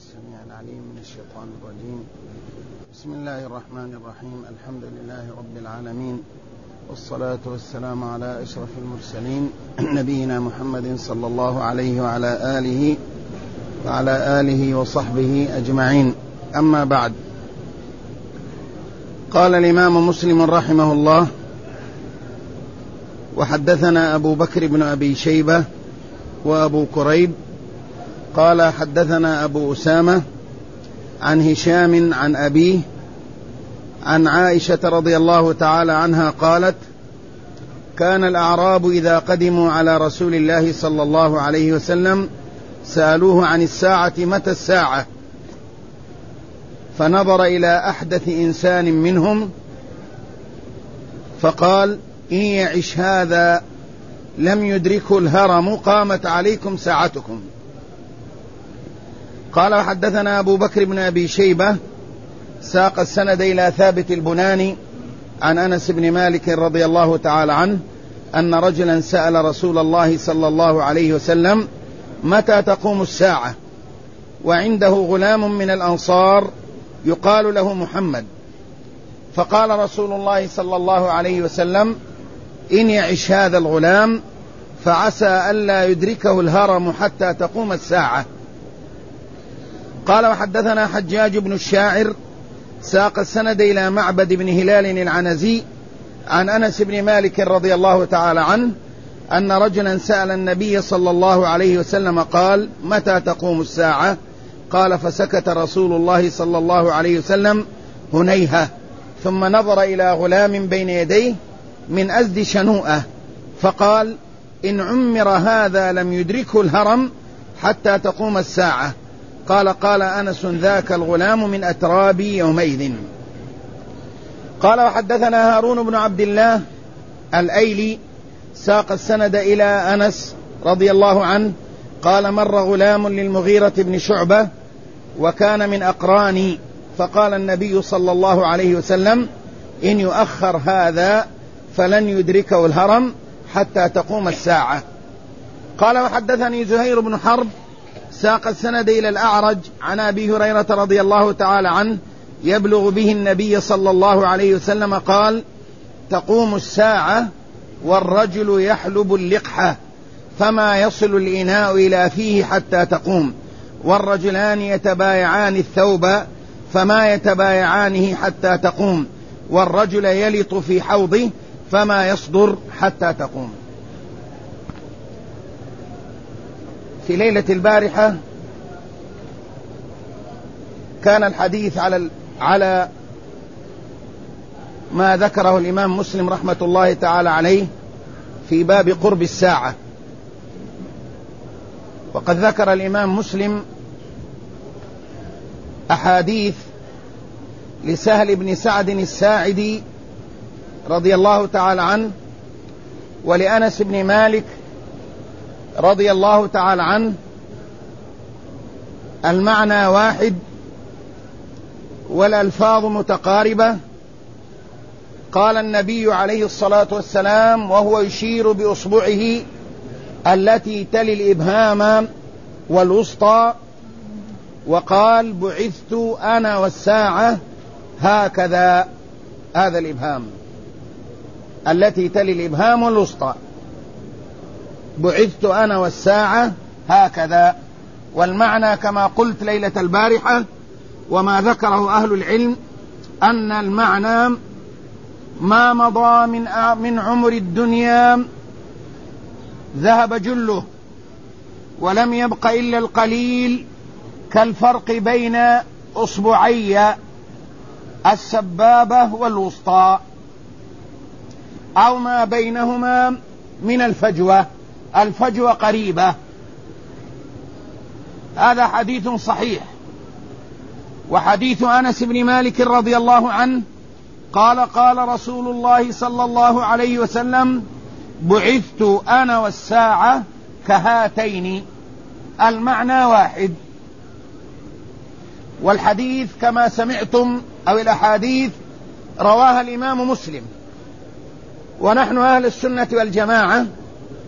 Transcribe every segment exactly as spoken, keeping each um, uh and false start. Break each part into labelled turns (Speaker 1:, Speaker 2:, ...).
Speaker 1: السميع العليم من الشيطان الرجيم. بسم الله الرحمن الرحيم. الحمد لله رب العالمين، والصلاة والسلام على أشرف المرسلين نبينا محمد صلى الله عليه وعلى آله وعلى آله وصحبه أجمعين. أما بعد، قال الإمام مسلم رحمه الله: وحدثنا أبو بكر بن أبي شيبة وأبو كريب قال حدثنا أبو أسامة عن هشام عن أبيه عن عائشة رضي الله تعالى عنها قالت: كان الأعراب إذا قدموا على رسول الله صلى الله عليه وسلم سألوه عن الساعة متى الساعة، فنظر إلى أحدث إنسان منهم فقال: إن يعش هذا لم يدركه الهرم قامت عليكم ساعتكم. قال: وحدثنا أبو بكر بن أبي شيبة ساق السند إلى ثابت البناني عن أنس بن مالك رضي الله تعالى عنه أن رجلا سأل رسول الله صلى الله عليه وسلم: متى تقوم الساعة؟ وعنده غلام من الأنصار يقال له محمد، فقال رسول الله صلى الله عليه وسلم: إن يعش هذا الغلام فعسى ألا يدركه الهرم حتى تقوم الساعة. قال: وحدثنا حجاج بن الشاعر ساق السند إلى معبد بن هلال العنزي عن أنس بن مالك رضي الله تعالى عنه أن رجلا سأل النبي صلى الله عليه وسلم قال: متى تقوم الساعة؟ قال: فسكت رسول الله صلى الله عليه وسلم هنيهة، ثم نظر إلى غلام بين يديه من أزد شنوءة فقال: إن عمر هذا لم يدركه الهرم حتى تقوم الساعة. قال: قال أنس: ذاك الغلام من أترابي يومئذ. قال: وحدثنا هارون بن عبد الله الأيلي ساق السند إلى أنس رضي الله عنه قال: مر غلام للمغيرة بن شعبة وكان من أقراني، فقال النبي صلى الله عليه وسلم: إن يؤخر هذا فلن يدركه الهرم حتى تقوم الساعة. قال: وحدثني زهير بن حرب ساق السند إلى الأعرج عن أبي هريرة رضي الله تعالى عنه يبلغ به النبي صلى الله عليه وسلم قال: تقوم الساعة والرجل يحلب اللقحة فما يصل الإناء إلى فيه حتى تقوم، والرجلان يتبايعان الثوب فما يتبايعانه حتى تقوم، والرجل يلط في حوضه فما يصدر حتى تقوم. في ليلة البارحة كان الحديث على على ما ذكره الإمام مسلم رحمة الله تعالى عليه في باب قرب الساعة، وقد ذكر الإمام مسلم أحاديث لسهل بن سعد الساعدي رضي الله تعالى عنه ولأنس بن مالك رضي الله تعالى عنه، المعنى واحد والألفاظ متقاربة. قال النبي عليه الصلاة والسلام وهو يشير بأصبعه التي تلي الإبهام والوسطى وقال: بعثت أنا والساعة هكذا. هذا الإبهام التي تلي الإبهام والوسطى، بعثت أنا والساعة هكذا. والمعنى كما قلت ليلة البارحة وما ذكره أهل العلم أن المعنى ما مضى من من عمر الدنيا ذهب جله ولم يبق إلا القليل، كالفرق بين أصبعي السبابة والوسطى أو ما بينهما من الفجوة، الفجوة قريبة. هذا حديث صحيح. وحديث أنس بن مالك رضي الله عنه قال: قال رسول الله صلى الله عليه وسلم: بعثت أنا والساعة كهاتين. المعنى واحد. والحديث كما سمعتم أو الأحاديث رواها الإمام مسلم، ونحن أهل السنة والجماعة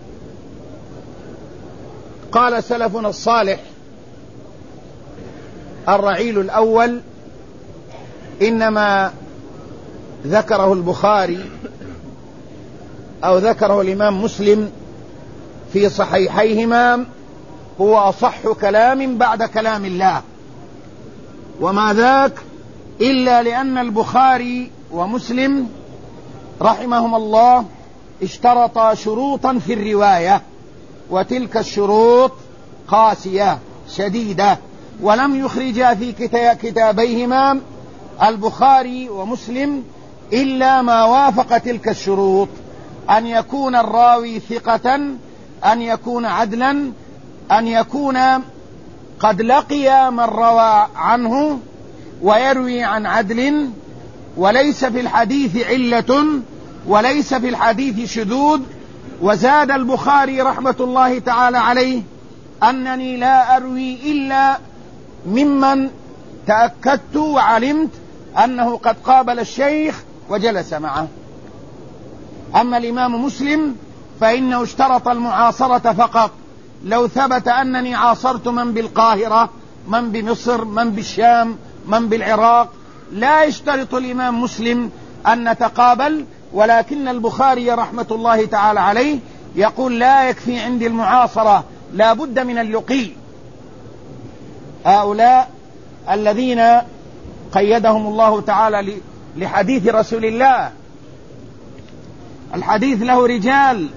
Speaker 1: قال سلفنا الصالح الرعيل الأول إنما ذكره البخاري أو ذكره الإمام مسلم في صحيحيهما هو أصح كلام بعد كلام الله، وما ذاك إلا لأن البخاري ومسلم رحمهما الله اشترطا شروطا في الرواية، وتلك الشروط قاسية شديدة، ولم يخرجا في كتابيهما البخاري ومسلم إلا ما وافق تلك الشروط: أن يكون الراوي ثقة، أن يكون عدلا، أن يكون قد لقي من روى عنه ويروي عن عدل، وليس في الحديث علة، وليس في الحديث شذوذ. وزاد البخاري رحمة الله تعالى عليه: أنني لا أروي إلا ممن تأكدت وعلمت أنه قد قابل الشيخ وجلس معه. أما الإمام مسلم فإنه اشترط المعاصرة فقط. لو ثبت أنني عاصرت من بالقاهرة، من بمصر، من بالشام، من بالعراق، لا يشترط الإمام مسلم أن نتقابل، ولكن البخاري رحمة الله تعالى عليه يقول: لا يكفي عندي المعاصرة، لا بد من اللقي. هؤلاء الذين قيدهم الله تعالى لحديث رسول الله، الحديث له رجال،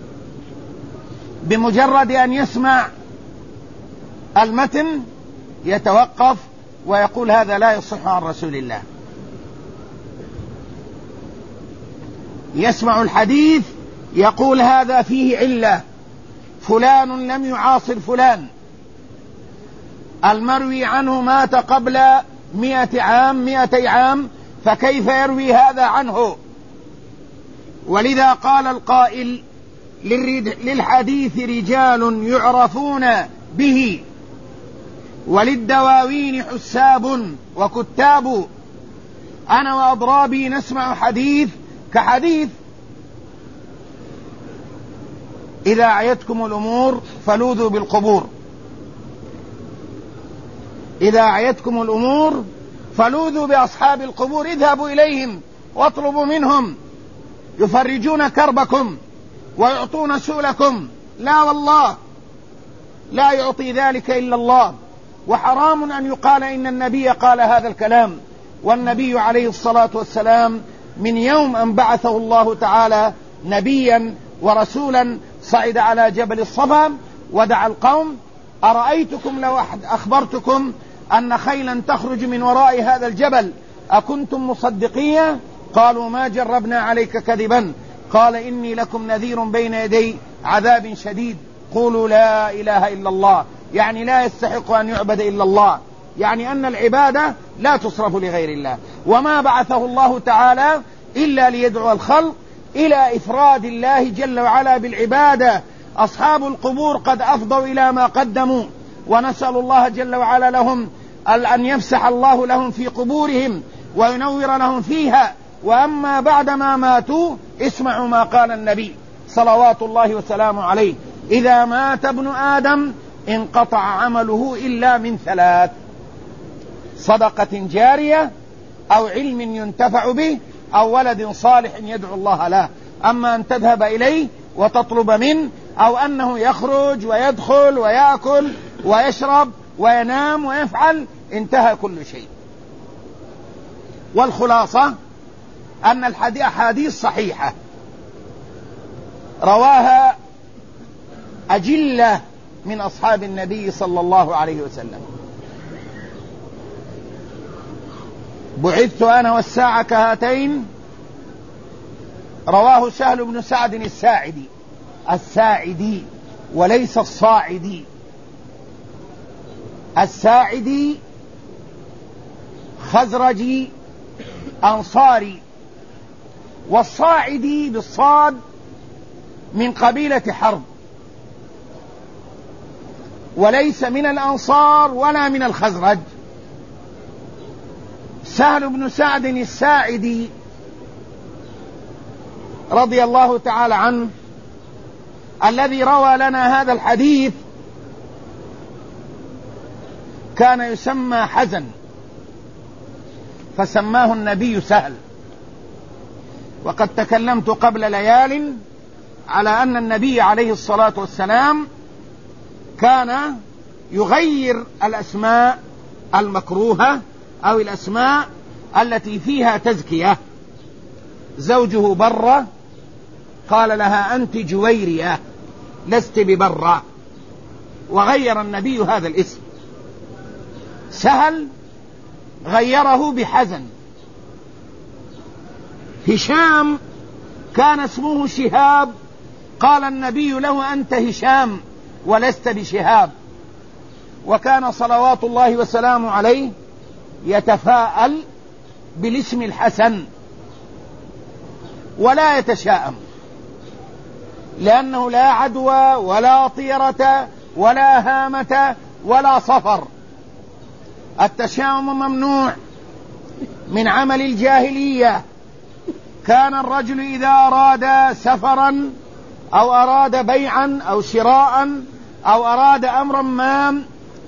Speaker 1: بمجرد أن يسمع المتن يتوقف ويقول: هذا لا يصح عن رسول الله. يسمع الحديث يقول: هذا فيه علة، فلان لم يعاصر فلان، المروي عنه مات قبل مئة عام مئتي عام، فكيف يروي هذا عنه؟ ولذا قال القائل: للحديث رجال يعرفون به، وللدواوين حساب وكتاب، أنا وأضرابي نسمع حديث كحديث. إذا عيتكم الأمور فلوذوا بالقبور، إذا عيتكم الأمور فلوذوا بأصحاب القبور، اذهبوا إليهم واطلبوا منهم، يفرجون كربكم ويعطون سؤلكم. لا والله، لا يعطي ذلك إلا الله، وحرام أن يقال إن النبي قال هذا الكلام. والنبي عليه الصلاة والسلام من يوم أن بعثه الله تعالى نبيا ورسولا صعد على جبل الصفا ودعا القوم: أرأيتكم لو أخبرتكم أن خيلا تخرج من وراء هذا الجبل أكنتم مصدقية؟ قالوا: ما جربنا عليك كذبا. قال: إني لكم نذير بين يدي عذاب شديد، قولوا لا إله إلا الله، يعني لا يستحق أن يعبد إلا الله، يعني أن العبادة لا تصرف لغير الله. وما بعثه الله تعالى إلا ليدعو الخلق إلى إفراد الله جل وعلا بالعبادة. أصحاب القبور قد أفضوا إلى ما قدموا، ونسأل الله جل وعلا لهم أن يفسح الله لهم في قبورهم وينور لهم فيها. وأما بعدما ماتوا اسمعوا ما قال النبي صلوات الله وسلامه عليه: إذا مات ابن آدم انقطع عمله إلا من ثلاث: صدقة جارية، أو علم ينتفع به، أو ولد صالح يدعو الله له. أما أن تذهب إليه وتطلب منه، أو أنه يخرج ويدخل ويأكل ويشرب وينام ويفعل، انتهى كل شيء. والخلاصة أن الحديث صحيحة رواها أجلة من أصحاب النبي صلى الله عليه وسلم. بعثت أنا والساعة كهاتين، رواه سهل بن سعد الساعدي الساعدي وليس الصاعدي. الساعدي خزرجي أنصاري، والصاعدي بالصاد من قبيلة حرب، وليس من الأنصار ولا من الخزرج. سهل بن سعد الساعدي رضي الله تعالى عنه الذي روى لنا هذا الحديث كان يسمى حزن، فسماه النبي سهل. وقد تكلمت قبل ليال على أن النبي عليه الصلاة والسلام كان يغير الأسماء المكروهة أو الأسماء التي فيها تزكية. زوجه برة قال لها أنت جويرية لست ببرة، وغير النبي هذا الاسم. سهل غيره بحزن. هشام كان اسمه شهاب، قال النبي له أنت هشام ولست بشهاب. وكان صلوات الله وسلامه عليه يتفاءل بالاسم الحسن ولا يتشاءم، لأنه لا عدوى ولا طيرة ولا هامة ولا صفر. التشاؤم ممنوع من عمل الجاهلية. كان الرجل إذا أراد سفرا أو أراد بيعا أو شراء أو أراد أمرا ما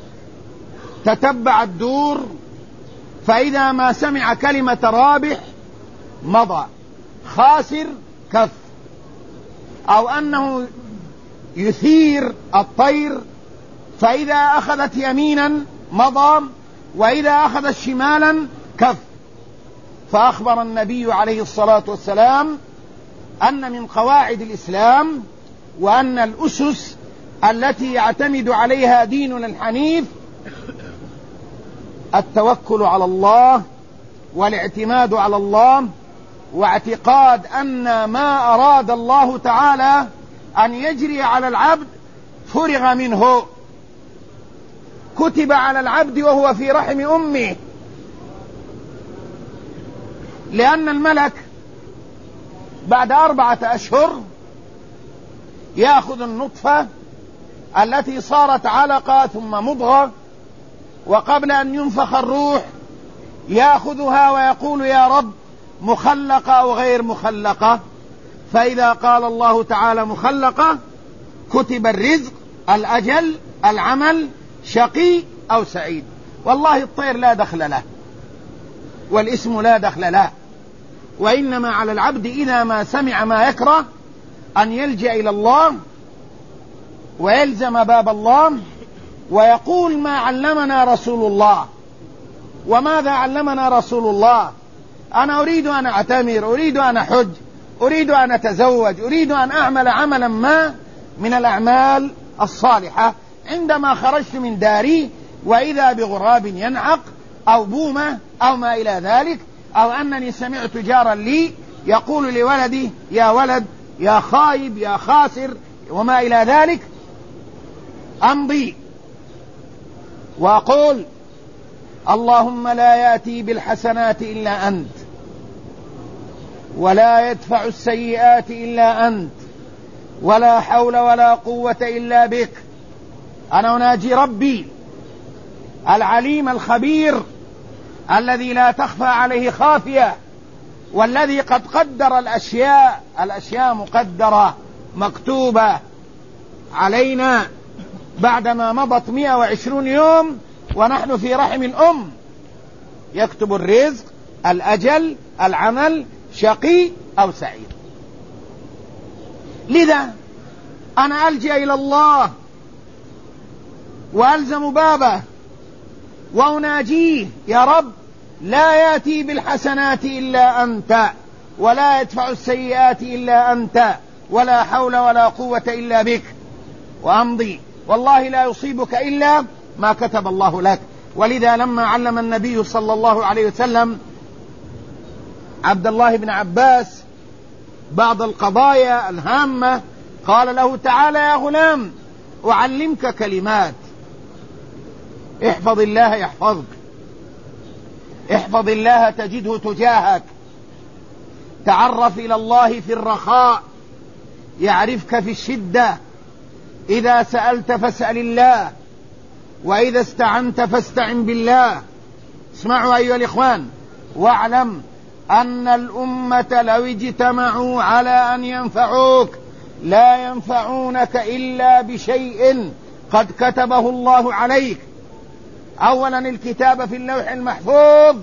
Speaker 1: تتبع الدور، فإذا ما سمع كلمة رابح مضى، خاسر كف، أو أنه يثير الطير فإذا أخذت يمينا مضى وإذا أخذت شمالا كف. فأخبر النبي عليه الصلاة والسلام أن من قواعد الإسلام وأن الأسس التي يعتمد عليها ديننا الحنيف التوكل على الله والاعتماد على الله، واعتقاد أن ما أراد الله تعالى أن يجري على العبد فرغ منه، كتب على العبد وهو في رحم أمه. لأن الملك بعد أربعة أشهر يأخذ النطفة التي صارت علقة ثم مضغة، وقبل أن ينفخ الروح يأخذها ويقول يا رب مخلقة أو غير مخلقة. فإذا قال الله تعالى مخلقة كتب الرزق، الأجل، العمل، شقي أو سعيد. والله الطير لا دخل له والاسم لا دخل له، وإنما على العبد إذا ما سمع ما يكره أن يلجأ إلى الله ويلزم باب الله ويقول ما علمنا رسول الله. وماذا علمنا رسول الله؟ أنا أريد أن أعتمر، أريد أن أحج، أريد أن أتزوج، أريد أن أعمل عملا ما من الأعمال الصالحة. عندما خرجت من داري وإذا بغراب ينعق أو بومة أو ما إلى ذلك، أو أنني سمعت جارا لي يقول لولدي يا ولد يا خايب يا خاسر وما إلى ذلك، أمضي وأقول اللهم لا يأتي بالحسنات إلا أنت ولا يدفع السيئات إلا أنت ولا حول ولا قوة إلا بك. أنا أناجي ربي العليم الخبير الذي لا تخفى عليه خافية، والذي قد قدر الأشياء، الأشياء مقدرة مكتوبة علينا بعدما مضت مئة وعشرون يوم ونحن في رحم الأم. يكتب الرزق، الأجل، العمل، شقي أو سعيد. لذا أنا ألجأ إلى الله وألزم بابه وأناجيه يا رب لا يأتي بالحسنات إلا أنت ولا يدفع السيئات إلا أنت ولا حول ولا قوة إلا بك، وأمضي والله لا يصيبك إلا ما كتب الله لك. ولذا لما علم النبي صلى الله عليه وسلم عبد الله بن عباس بعض القضايا الهامة قال له تعالى يا غلام أعلمك كلمات، احفظ الله يحفظك، احفظ الله تجده تجاهك، تعرف إلى الله في الرخاء يعرفك في الشدة، إذا سألت فاسأل الله وإذا استعنت فاستعن بالله. اسمعوا أيها الإخوان، واعلم أن الأمة لو اجتمعوا على أن ينفعوك لا ينفعونك إلا بشيء قد كتبه الله عليك. أولا الكتاب في اللوح المحفوظ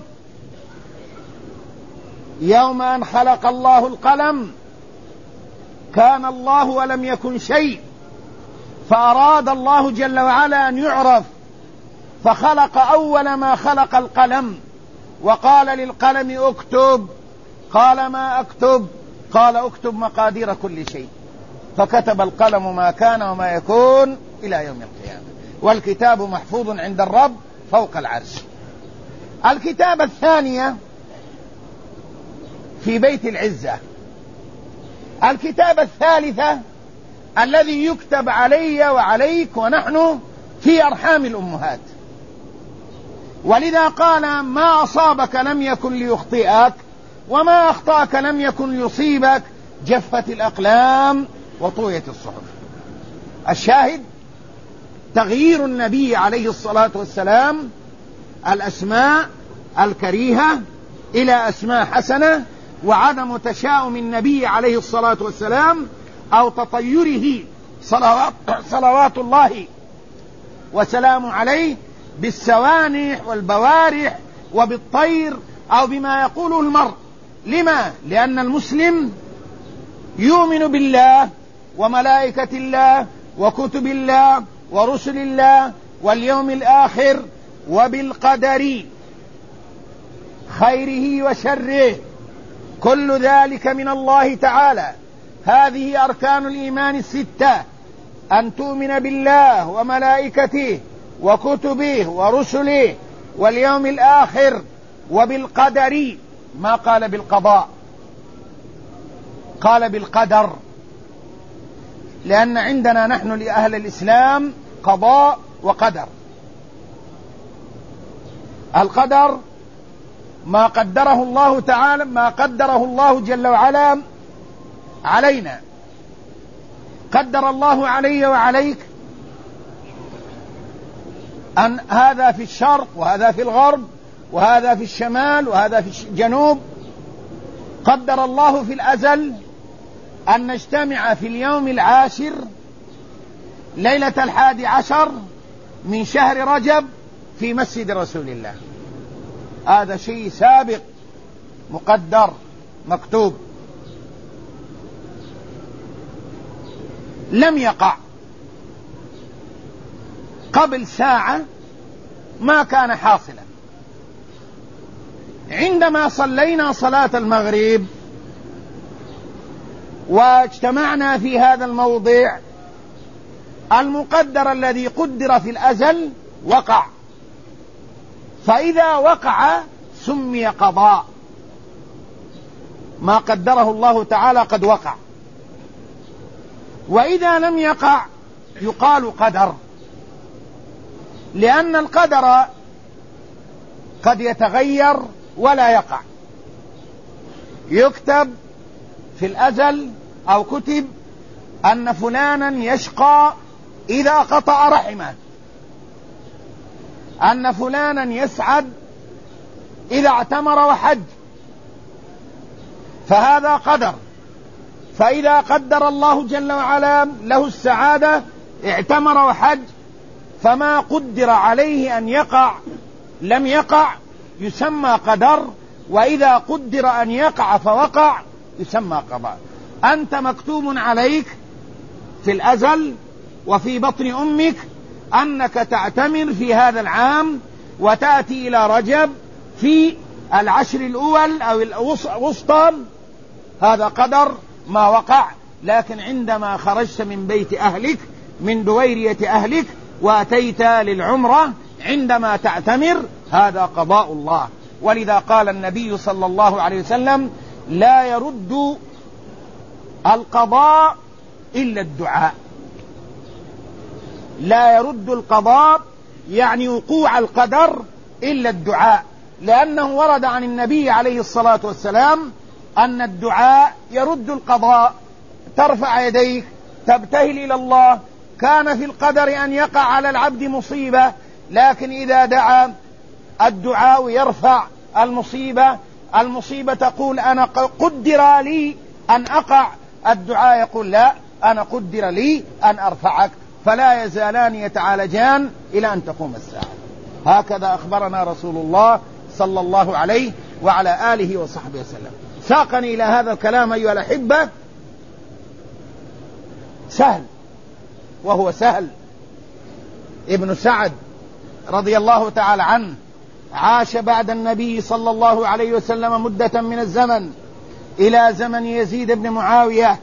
Speaker 1: يوم أن خلق الله القلم كان الله ولم يكن شيء، فأراد الله جل وعلا أن يعرف فخلق أول ما خلق القلم، وقال للقلم اكتب، قال ما اكتب؟ قال اكتب مقادير كل شيء، فكتب القلم ما كان وما يكون إلى يوم القيامة، والكتاب محفوظ عند الرب فوق العرش. الكتابة الثانية في بيت العزة. الكتابة الثالثة الذي يكتب علي وعليك ونحن في أرحام الأمهات، ولذا قال ما أصابك لم يكن ليخطئك وما أخطأك لم يكن ليصيبك، جفت الأقلام وطويت الصحف. الشاهد تغيير النبي عليه الصلاة والسلام الأسماء الكريهة إلى أسماء حسنة، وعدم تشاؤم النبي عليه الصلاة والسلام أو تطيره صلوات, صلوات الله وسلام عليه بالسوانح والبوارح وبالطير أو بما يقوله المرء. لما؟ لأن المسلم يؤمن بالله وملائكة الله وكتب الله ورسل الله واليوم الآخر وبالقدر خيره وشره، كل ذلك من الله تعالى. هذه أركان الإيمان الستة: أن تؤمن بالله وملائكته وكتبه ورسله واليوم الآخر وبالقدر. ما قال بالقضاء، قال بالقدر، لأن عندنا نحن لأهل الإسلام قضاء وقدر. القدر ما قدره الله تعالى، ما قدره الله جل وعلا علينا. قدر الله علي وعليك أن هذا في الشرق وهذا في الغرب وهذا في الشمال وهذا في الجنوب. قدر الله في الأزل أن نجتمع في اليوم العاشر ليلة الحادي عشر من شهر رجب في مسجد رسول الله. هذا شيء سابق مقدر مكتوب، لم يقع قبل ساعة، ما كان حاصلا. عندما صلينا صلاة المغرب واجتمعنا في هذا الموضع، المقدر الذي قدر في الأزل وقع، فإذا وقع سمي قضاء. ما قدره الله تعالى قد وقع، وإذا لم يقع يقال قدر، لأن القدر قد يتغير ولا يقع. يكتب في الأزل أو كتب أن فلانا يشقى إذا قطع رحمه، أن فلانا يسعد إذا اعتمر وحج، فهذا قدر. فإذا قدر الله جل وعلا له السعادة اعتمر وحج، فما قدر عليه أن يقع لم يقع يسمى قدر، وإذا قدر أن يقع فوقع يسمى قضاء. أنت مكتوب عليك في الأزل وفي بطن أمك أنك تعتمر في هذا العام وتأتي إلى رجب في العشر الأول أو الوسطى، هذا قدر ما وقع. لكن عندما خرجت من بيت أهلك من دويرية أهلك وأتيت للعمرة عندما تعتمر، هذا قضاء الله. ولذا قال النبي صلى الله عليه وسلم: لا يرد القضاء إلا الدعاء. لا يرد القضاء يعني وقوع القدر إلا الدعاء، لأنه ورد عن النبي عليه الصلاة والسلام أن الدعاء يرد القضاء. ترفع يديك تبتهل إلى الله، كان في القدر أن يقع على العبد مصيبة، لكن إذا دعا الدعاء يرفع المصيبة. المصيبة تقول أنا قدر لي أن أقع، الدعاء يقول لا، أنا قدر لي أن أرفعك. فلا يزالان يتعالجان إلى أن تقوم الساعة. هكذا أخبرنا رسول الله صلى الله عليه وعلى آله وصحبه وسلم. ساقني إلى هذا الكلام أيها الأحبة سهل، وهو سهل ابن سعد رضي الله تعالى عنه، عاش بعد النبي صلى الله عليه وسلم مدة من الزمن إلى زمن يزيد بن معاوية،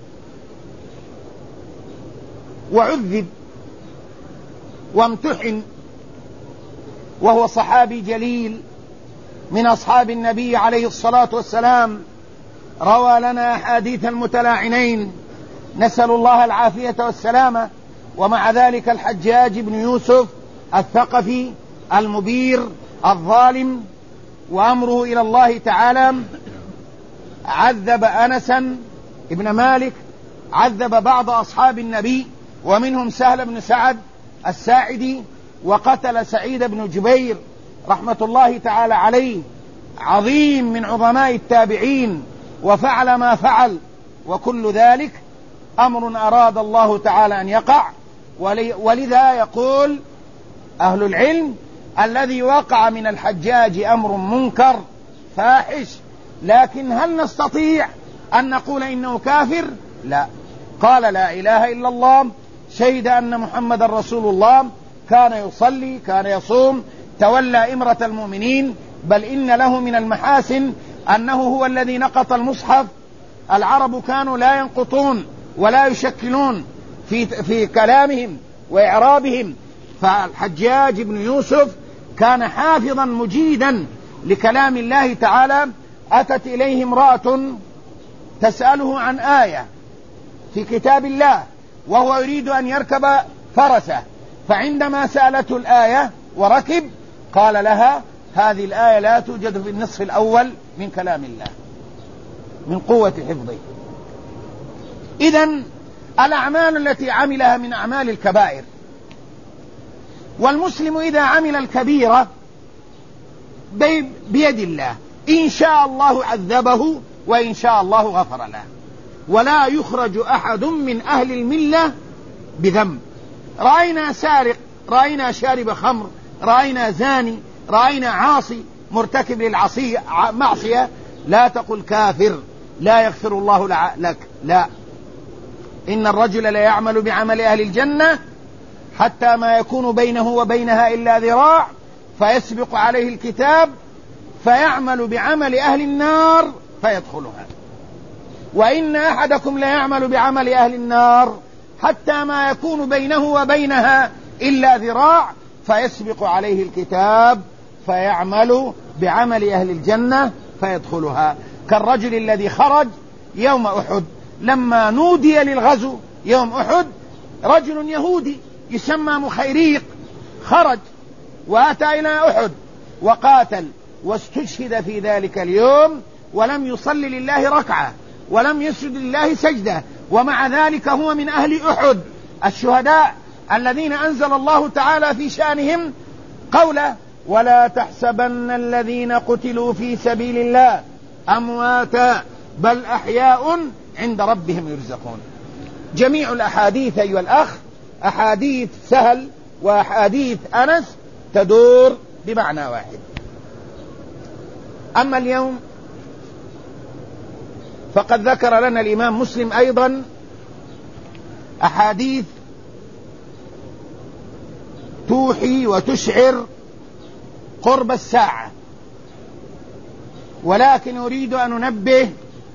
Speaker 1: وعذب وامتحن، وهو صحابي جليل من أصحاب النبي عليه الصلاة والسلام، روى لنا أحاديث المتلاعنين، نسأل الله العافية والسلامة. ومع ذلك الحجاج بن يوسف الثقفي المبير الظالم وأمره إلى الله تعالى عذب أنسا ابن مالك، عذب بعض أصحاب النبي ومنهم سهل بن سعد الساعدي، وقتل سعيد بن جبير رحمة الله تعالى عليه، عظيم من عظماء التابعين، وفعل ما فعل، وكل ذلك أمر أراد الله تعالى أن يقع. ولذا يقول أهل العلم الذي وقع من الحجاج أمر منكر فاحش، لكن هل نستطيع أن نقول إنه كافر؟ لا. قال لا إله إلا الله، شهد أن محمد رسول الله، كان يصلي، كان يصوم، تولى إمرة المؤمنين، بل إن له من المحاسن أنه هو الذي نقط المصحف. العرب كانوا لا ينقطون ولا يشكلون في, في كلامهم وإعرابهم، فالحجاج بن يوسف كان حافظا مجيدا لكلام الله تعالى. أتت إليه امرأة تسأله عن آية في كتاب الله وهو يريد أن يركب فرسه، فعندما سألته الآية وركب قال لها هذه الآية لا توجد في النصف الأول من كلام الله من قوة حفظه. إذن الأعمال التي عملها من أعمال الكبائر، والمسلم إذا عمل الكبيرة بيد الله، إن شاء الله عذبه وإن شاء الله غفر له، ولا يخرج أحد من أهل الملة بذنب. رأينا سارق، رأينا شارب خمر، رأينا زاني، رأينا عاصي مرتكب للمعصية، لا تقل كافر لا يغفر الله لك، لا. إن الرجل لا يعمل بعمل أهل الجنة حتى ما يكون بينه وبينها إلا ذراع، فيسبق عليه الكتاب فيعمل بعمل أهل النار فيدخلها. وإن أحدكم لا يعمل بعمل أهل النار حتى ما يكون بينه وبينها إلا ذراع، فيسبق عليه الكتاب فيعمل بعمل أهل الجنة فيدخلها. كالرجل الذي خرج يوم أحد، لما نودي للغزو يوم أحد، رجل يهودي يسمى مخيريق خرج وأتى إلى أحد وقاتل واستشهد في ذلك اليوم، ولم يصلي لله ركعة ولم يسجد لله سجدة، ومع ذلك هو من أهل أحد الشهداء الذين أنزل الله تعالى في شأنهم قوله ولا تحسبن الذين قتلوا في سبيل الله أمواتا بل أحياء عند ربهم يرزقون. جميع الأحاديث أيها الأخ أحاديث سهل وأحاديث أنس تدور بمعنى واحد. أما اليوم فقد ذكر لنا الإمام مسلم أيضا أحاديث توحي وتشعر قرب الساعة، ولكن أريد أن ننبه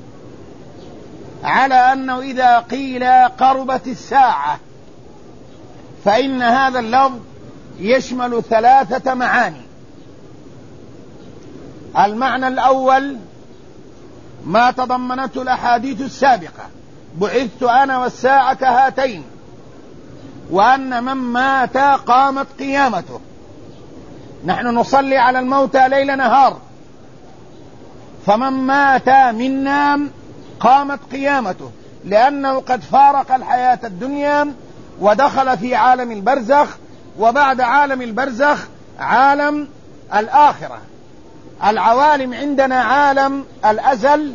Speaker 1: على أنه إذا قيل قربت الساعة فإن هذا اللفظ يشمل ثلاثة معاني. المعنى الأول ما تضمنته الأحاديث السابقة، بعثت أنا والساعة كهاتين، وأن من مات قامت قيامته. نحن نصلي على الموتى ليل نهار، فمن مات منا قامت قيامته، لأنه قد فارق الحياة الدنيا ودخل في عالم البرزخ، وبعد عالم البرزخ عالم الآخرة. العوالم عندنا عالم الأزل،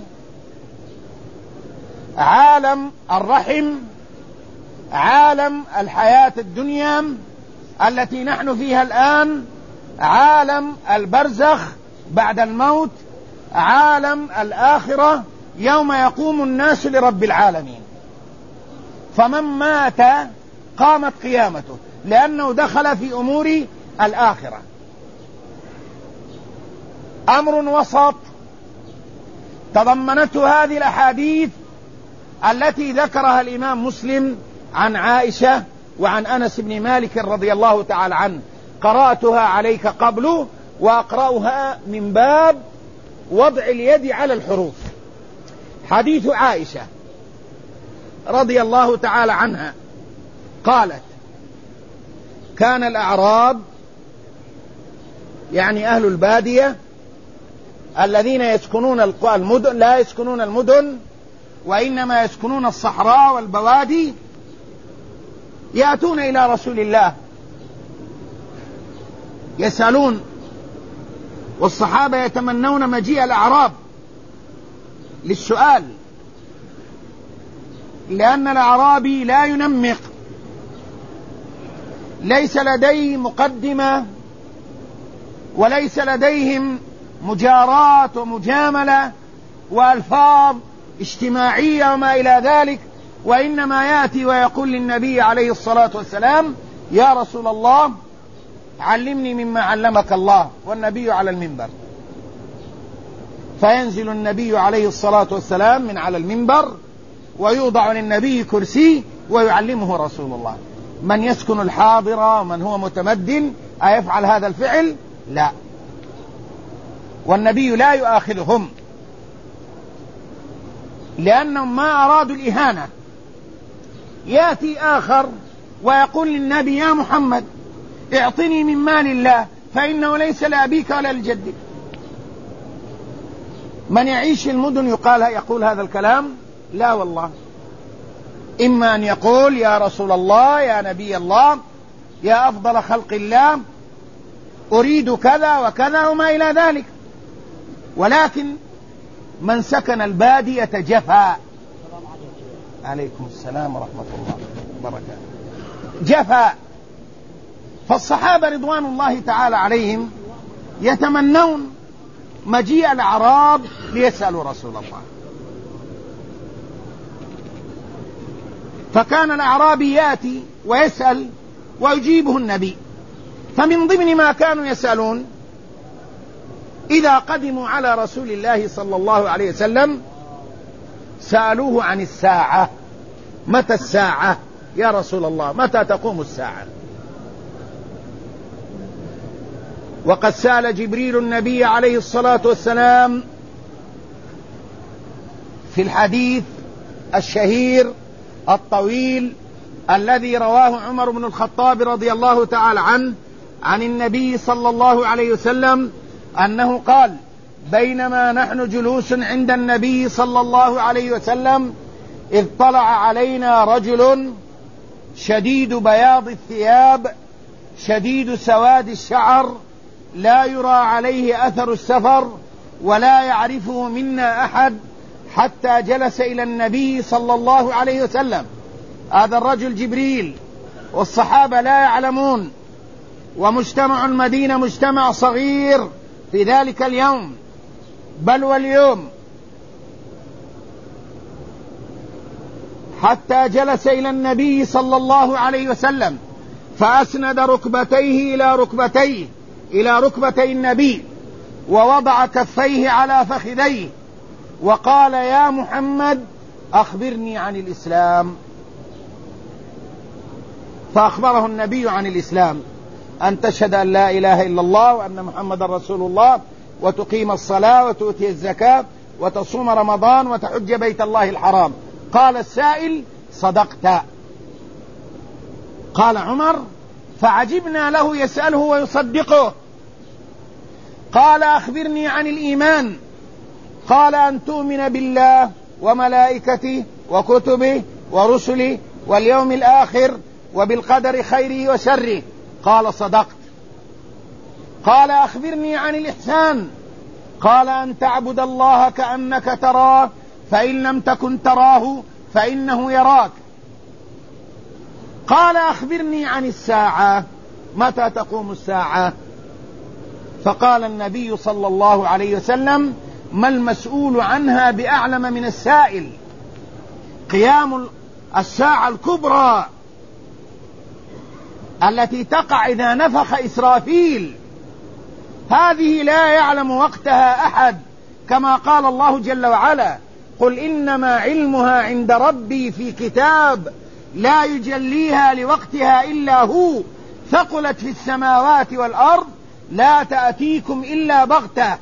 Speaker 1: عالم الرحم، عالم الحياة الدنيا التي نحن فيها الآن، عالم البرزخ بعد الموت، عالم الآخرة يوم يقوم الناس لرب العالمين. فمن مات قامت قيامته لأنه دخل في أمور الآخرة. أمر وسط تضمنته هذه الأحاديث التي ذكرها الإمام مسلم عن عائشة وعن أنس بن مالك رضي الله تعالى عنه. قرأتها عليك قبل وأقرأها من باب وضع اليد على الحروف. حديث عائشة رضي الله تعالى عنها قالت: كان الأعراب يعني أهل البادية الذين يسكنون المدن لا يسكنون المدن وإنما يسكنون الصحراء والبوادي يأتون إلى رسول الله يسألون، والصحابة يتمنون مجيء الأعراب للسؤال، لأن الأعرابي لا ينمق، ليس لديه مقدمة وليس لديهم مجارات ومجاملة وألفاظ اجتماعية وما إلى ذلك، وإنما يأتي ويقول للنبي عليه الصلاة والسلام: يا رسول الله علمني مما علمك الله، والنبي على المنبر. فينزل النبي عليه الصلاة والسلام من على المنبر ويوضع للنبي كرسي ويعلمه رسول الله. من يسكن الحاضر ومن هو متمدن أيفعل هذا الفعل؟ لا، والنبي لا يؤاخذهم لأنهم ما أرادوا الإهانة. يأتي آخر ويقول للنبي: يا محمد اعطني من مال الله فإنه ليس لأبيك ولا لجدك. من يعيش المدن يقال يقول هذا الكلام؟ لا والله. إما أن يقول: يا رسول الله، يا نبي الله، يا أفضل خلق الله، أريد كذا وكذا وما إلى ذلك. ولكن من سكن البادية جفا. عليكم السلام ورحمة الله وبركاته. جفا. فالصحابة رضوان الله تعالى عليهم يتمنون مجيء الأعراب ليسألوا رسول الله. فكان الأعرابي يأتي ويسأل ويجيبه النبي. فمن ضمن ما كانوا يسألون إذا قدموا على رسول الله صلى الله عليه وسلم سألوه عن الساعة: متى الساعة يا رسول الله؟ متى تقوم الساعة؟ وقد سأل جبريل النبي عليه الصلاة والسلام في الحديث الشهير الطويل الذي رواه عمر بن الخطاب رضي الله تعالى عنه عن النبي صلى الله عليه وسلم أنه قال: بينما نحن جلوس عند النبي صلى الله عليه وسلم إذ طلع علينا رجل شديد بياض الثياب شديد سواد الشعر لا يرى عليه أثر السفر ولا يعرفه منا أحد، حتى جلس إلى النبي صلى الله عليه وسلم. هذا الرجل جبريل، والصحابة لا يعلمون، ومجتمع المدينة مجتمع صغير في ذلك اليوم بل واليوم. حتى جلس إلى النبي صلى الله عليه وسلم فأسند ركبتيه إلى ركبتيه إلى ركبتي النبي ووضع كفيه على فخذيه وقال: يا محمد أخبرني عن الإسلام. فأخبره النبي عن الإسلام: أن تشهد أن لا إله إلا الله وأن محمد رسول الله، وتقيم الصلاة وتؤتي الزكاة وتصوم رمضان وتحج بيت الله الحرام. قال السائل: صدقت. قال عمر: فعجبنا له يسأله ويصدقه. قال: أخبرني عن الإيمان. قال: أن تؤمن بالله وملائكته وكتبه ورسله واليوم الآخر وبالقدر خيره وشره. قال: صدقت. قال: أخبرني عن الإحسان. قال: أن تعبد الله كأنك تراه فإن لم تكن تراه فإنه يراك. قال: أخبرني عن الساعة، متى تقوم الساعة؟ فقال النبي صلى الله عليه وسلم: ما المسؤول عنها بأعلم من السائل. قيام الساعة الكبرى التي تقع إذا نفخ إسرافيل، هذه لا يعلم وقتها أحد، كما قال الله جل وعلا: قل إنما علمها عند ربي في كتاب لا يجليها لوقتها إلا هو ثقلت في السماوات والأرض لا تأتيكم إلا بغتة.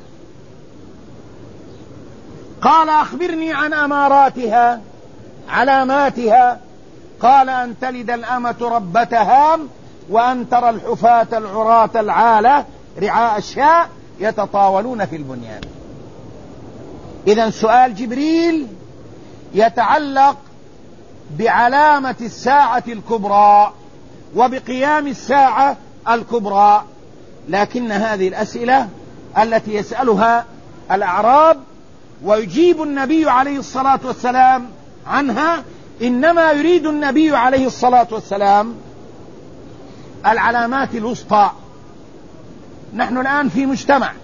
Speaker 1: قال: أخبرني عن أماراتها، علاماتها. قال: أن تلد الأمة ربتها، وأن ترى الحفاة العراة العالة رعاء الشاء يتطاولون في البنيان. إذن سؤال جبريل يتعلق بعلامة الساعة الكبرى وبقيام الساعة الكبرى، لكن هذه الأسئلة التي يسألها الأعراب ويجيب النبي عليه الصلاة والسلام عنها، إنما يريد النبي عليه الصلاة والسلام العلامات الوسطى. نحن الآن في مجتمع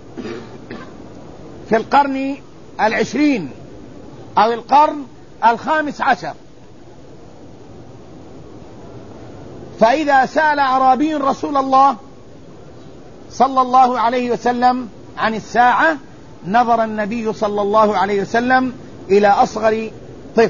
Speaker 1: في القرن العشرين أو القرن الخامس عشر، فإذا سأل أعرابي رسول الله صلى الله عليه وسلم عن الساعة، نظر النبي صلى الله عليه وسلم إلى أصغر طفل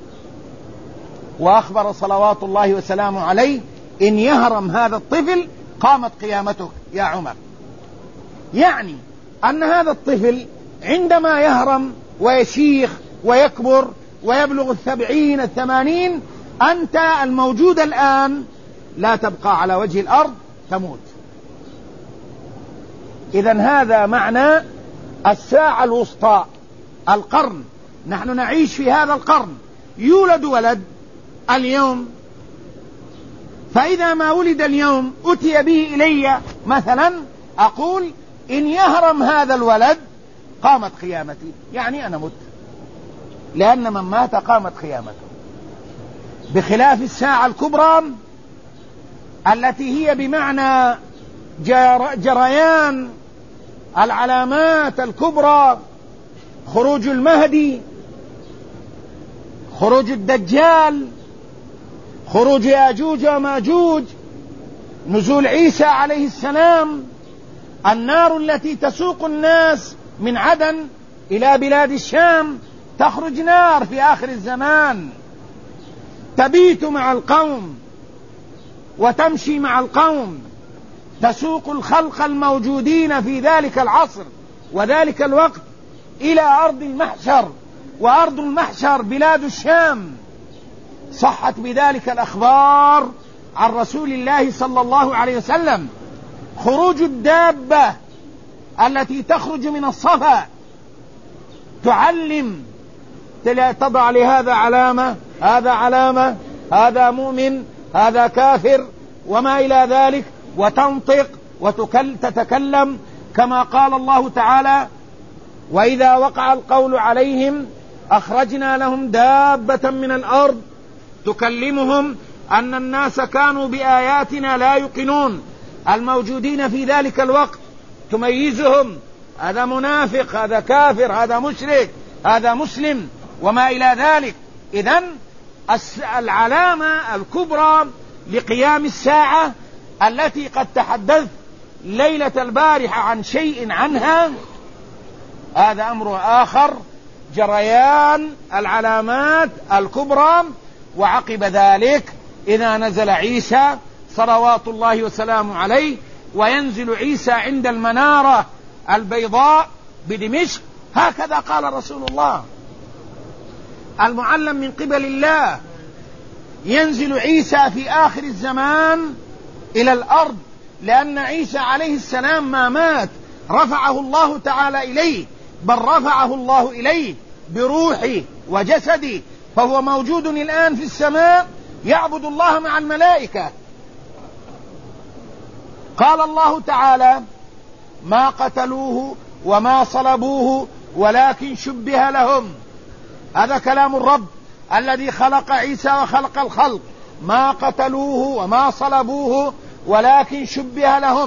Speaker 1: وأخبر صلوات الله وسلامه عليه: إن يهرم هذا الطفل قامت قيامته يا عمر. يعني أن هذا الطفل عندما يهرم ويشيخ ويكبر ويبلغ السبعين الثمانين، أنت الموجود الآن لا تبقى على وجه الأرض، تموت. إذن هذا معنى الساعة الوسطى، القرن. نحن نعيش في هذا القرن، يولد ولد اليوم، فإذا ما ولد اليوم أتي به إلي مثلا، أقول: إن يهرم هذا الولد قامت قيامتي، يعني أنا مت، لأن من مات قامت قيامته. بخلاف الساعة الكبرى التي هي بمعنى جريان العلامات الكبرى: خروج المهدي، خروج الدجال، خروج ياجوج وماجوج، نزول عيسى عليه السلام، النار التي تسوق الناس من عدن إلى بلاد الشام، تخرج نار في آخر الزمان تبيت مع القوم وتمشي مع القوم، تسوق الخلق الموجودين في ذلك العصر وذلك الوقت إلى أرض المحشر، وأرض المحشر بلاد الشام. صحت بذلك الأخبار عن رسول الله صلى الله عليه وسلم. خروج الدابة التي تخرج من الصفا تعلم، تضع لهذا علامة، هذا علامة، هذا مؤمن، هذا كافر، وما إلى ذلك، وتنطق وتتكلم، كما قال الله تعالى: وإذا وقع القول عليهم أخرجنا لهم دابة من الأرض تكلمهم أن الناس كانوا بآياتنا لا يوقنون. الموجودين في ذلك الوقت تميزهم: هذا منافق، هذا كافر، هذا مشرك، هذا مسلم، وما إلى ذلك. إذن العلامة الكبرى لقيام الساعة التي قد تحدثت ليلة البارحة عن شيء عنها، هذا أمر آخر، جريان العلامات الكبرى. وعقب ذلك إذا نزل عيسى صلوات الله وسلامه عليه، وينزل عيسى عند المنارة البيضاء بدمشق، هكذا قال رسول الله المعلم من قبل الله: ينزل عيسى في آخر الزمان إلى الأرض، لأن عيسى عليه السلام ما مات، رفعه الله تعالى إليه، بل رفعه الله إليه بروحه وجسده، فهو موجود الآن في السماء يعبد الله مع الملائكة. قال الله تعالى: ما قتلوه وما صلبوه ولكن شبه لهم. هذا كلام الرب الذي خلق عيسى وخلق الخلق: ما قتلوه وما صلبوه ولكن شبه لهم.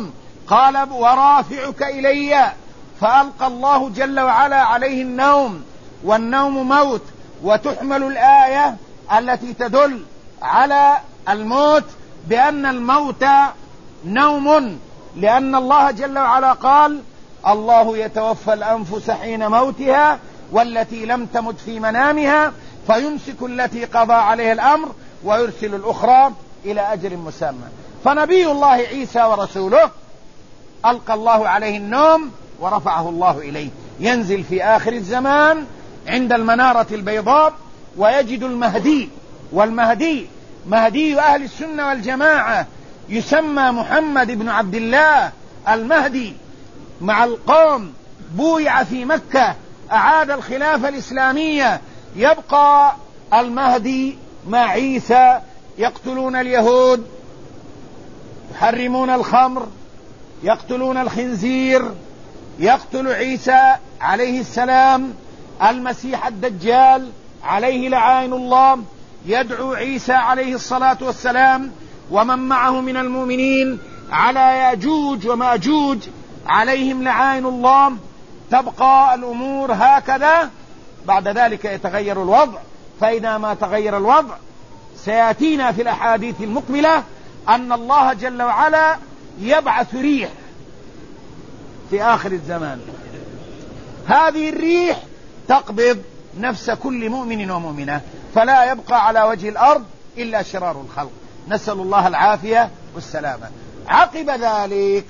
Speaker 1: قال ورافعك إلي، فألقى الله جل وعلا عليه النوم، والنوم موت، وتحمل الآية التي تدل على الموت بأن الموت نوم، لأن الله جل وعلا قال الله يتوفى الأنفس حين موتها والتي لم تمت في منامها فيمسك التي قضى عليها الأمر ويرسل الأخرى إلى أجل مسمى. فنبي الله عيسى ورسوله ألقى الله عليه النوم ورفعه الله إليه، ينزل في آخر الزمان عند المنارة البيضاء ويجد المهدي، والمهدي مهدي أهل السنة والجماعة يسمى محمد بن عبد الله المهدي، مع القوم بويع في مكة، أعاد الخلافة الإسلامية، يبقى المهدي مع عيسى، يقتلون اليهود، يحرمون الخمر، يقتلون الخنزير، يقتل عيسى عليه السلام المسيح الدجال عليه لعائن الله، يدعو عيسى عليه الصلاة والسلام ومن معه من المؤمنين على ياجوج وماجوج عليهم لعائن الله. تبقى الأمور هكذا، بعد ذلك يتغير الوضع، فإذا ما تغير الوضع سيأتينا في الأحاديث المقبلة أن الله جل وعلا يبعث ريح في آخر الزمان، هذه الريح تقبض نفس كل مؤمن ومؤمنة، فلا يبقى على وجه الأرض إلا شرار الخلق، نسأل الله العافية والسلامة. عقب ذلك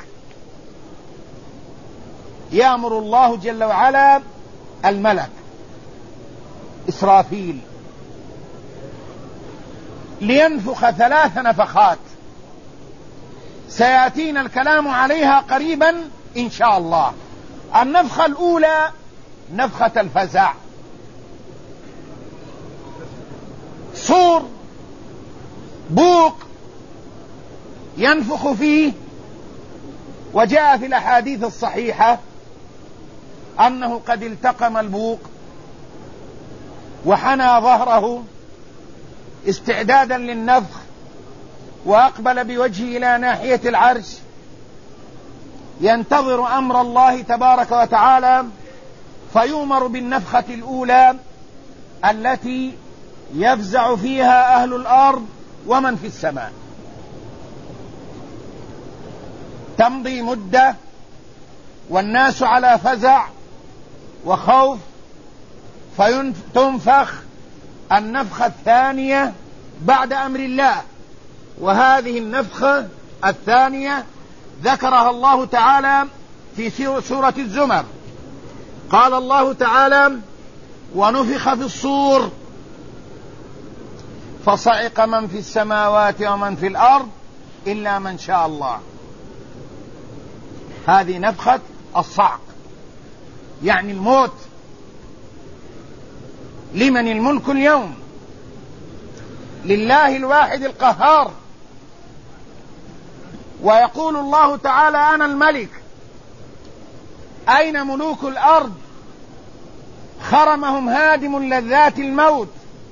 Speaker 1: يأمر الله جل وعلا الملك إسرافيل لينفخ ثلاث نفخات سيأتينا الكلام عليها قريبا إن شاء الله. النفخة الأولى نفخة الفزع، صور بوق ينفخ فيه، وجاء في الأحاديث الصحيحة أنه قد التقم البوق وحنى ظهره استعدادا للنفخ، وأقبل بوجهه إلى ناحية العرش ينتظر أمر الله تبارك وتعالى، فيؤمر بالنفخة الأولى التي يفزع فيها أهل الأرض ومن في السماء. تمضي مدة والناس على فزع وخوف، فتنفخ النفخة الثانية بعد أمر الله، وهذه النفخة الثانية ذكرها الله تعالى في سورة الزمر. قال الله تعالى ونفخ في الصور فصعق من في السماوات ومن في الأرض إلا من شاء الله. هذه نفخة الصعق يعني الموت. لمن الملك اليوم؟ لله الواحد القهار. ويقول الله تعالى أنا الملك، أين ملوك الأرض؟ خرمهم هادم لذات الموت.